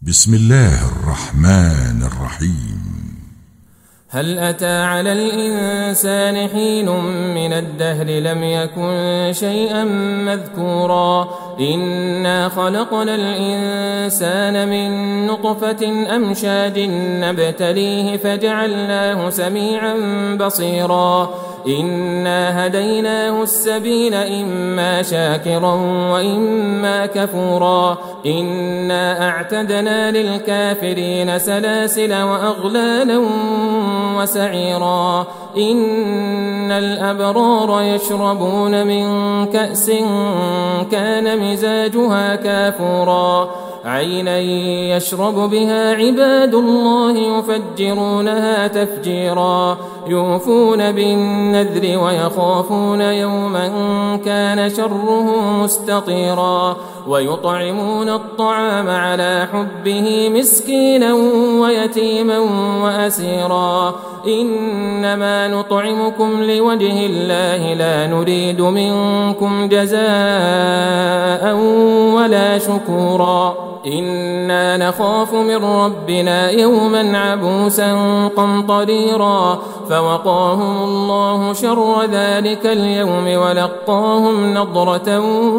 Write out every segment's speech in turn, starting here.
بسم الله الرحمن الرحيم. هل أتى على الإنسان حين من الدهر لم يكن شيئا مذكورا إنا خلقنا الإنسان من نطفة أمشاج نبتليه فجعلناه سميعا بصيرا إنا هديناه السبيل إما شاكرا وإما كفورا إنا أعتدنا للكافرين سلاسل وأغلالا وسعيرا إن الأبرار يشربون من كأس كان مزاجها كافورا عينا يشرب بها عباد الله يفجرونها تفجيرا يوفون بالنذر ويخافون يوما كان شره مستطيرا ويطعمون الطعام على حبه مسكينا ويتيما وأسيرا إنما نطعمكم لوجه الله لا نريد منكم جزاء ولا شكورا إنا نخاف من ربنا يوما عبوسا قمطريرا فوقاهم الله شر ذلك اليوم ولقاهم نضرة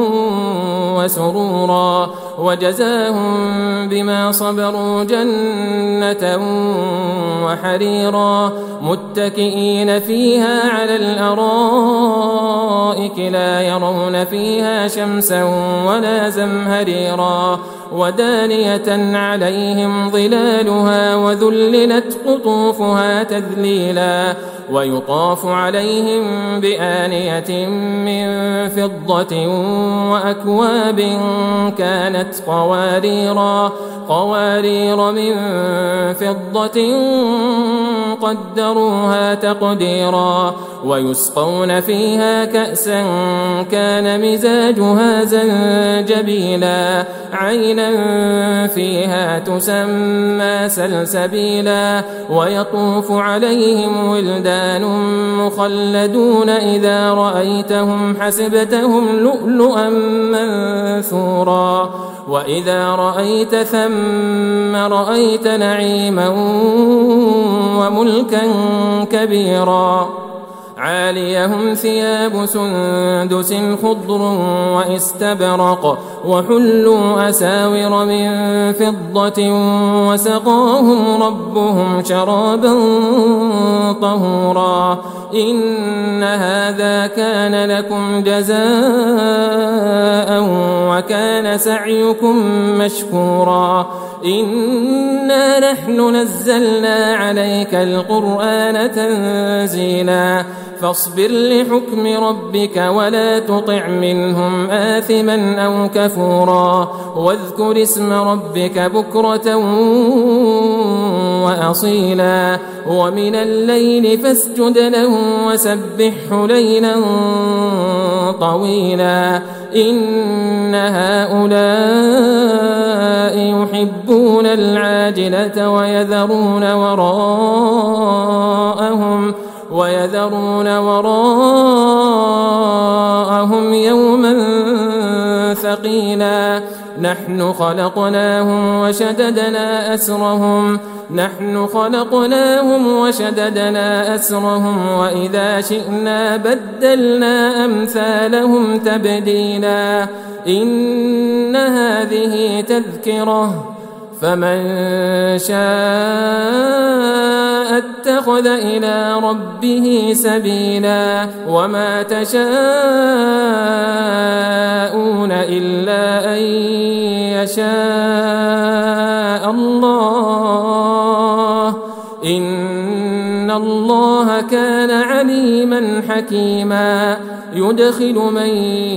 وسرورا وجزاهم بما صبروا جنة وحريرا متكئين فيها على الأرائك لا يرون فيها شمسا ولا زمهريرا ودانية عليهم ظلالها وذللت قطوفها تذليلا ويطاف عليهم بآنية من فضة وأكواب كانت قوارير من فضة قدروها تقديرا ويسقون فيها كأسا كان مزاجها زنجبيلا عينا فيها تسمى سلسبيلا ويطوف عليهم ولدان مخلدون إذا رأيتهم حسبتهم لؤلؤا منثورا وإذا رأيت ثم رأيت نعيما وملكا كبيرا عاليهم ثياب سندس خضر واستبرق وحلوا أساور من فضة وسقاهم ربهم شرابا طهورا إن هذا كان لكم جزاء وكان سعيكم مشكورا إنا نحن نزلنا عليك القرآن تنزيلا فاصبر لحكم ربك ولا تطع منهم آثما أو كفورا واذكر اسم ربك بكرة وأصيلا ومن الليل فاسجد له وسبحه ليلا طويلا إن هؤلاء يحبون العاجلة ويذرون وراءهم يوما ثقيلا نحن خلقناهم وشددنا أسرهم وإذا شئنا بدلنا أمثالهم تبديلا إن هذه تذكرة فمن شاء اتخذ إلى ربه سبيلا وما تشاءون إلا أن يشاء الله إن الله كان عليما حكيما يدخل من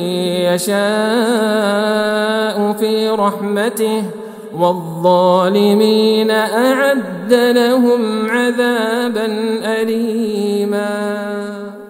يشاء في رحمته والظالمين أعد لهم عذابا أليما.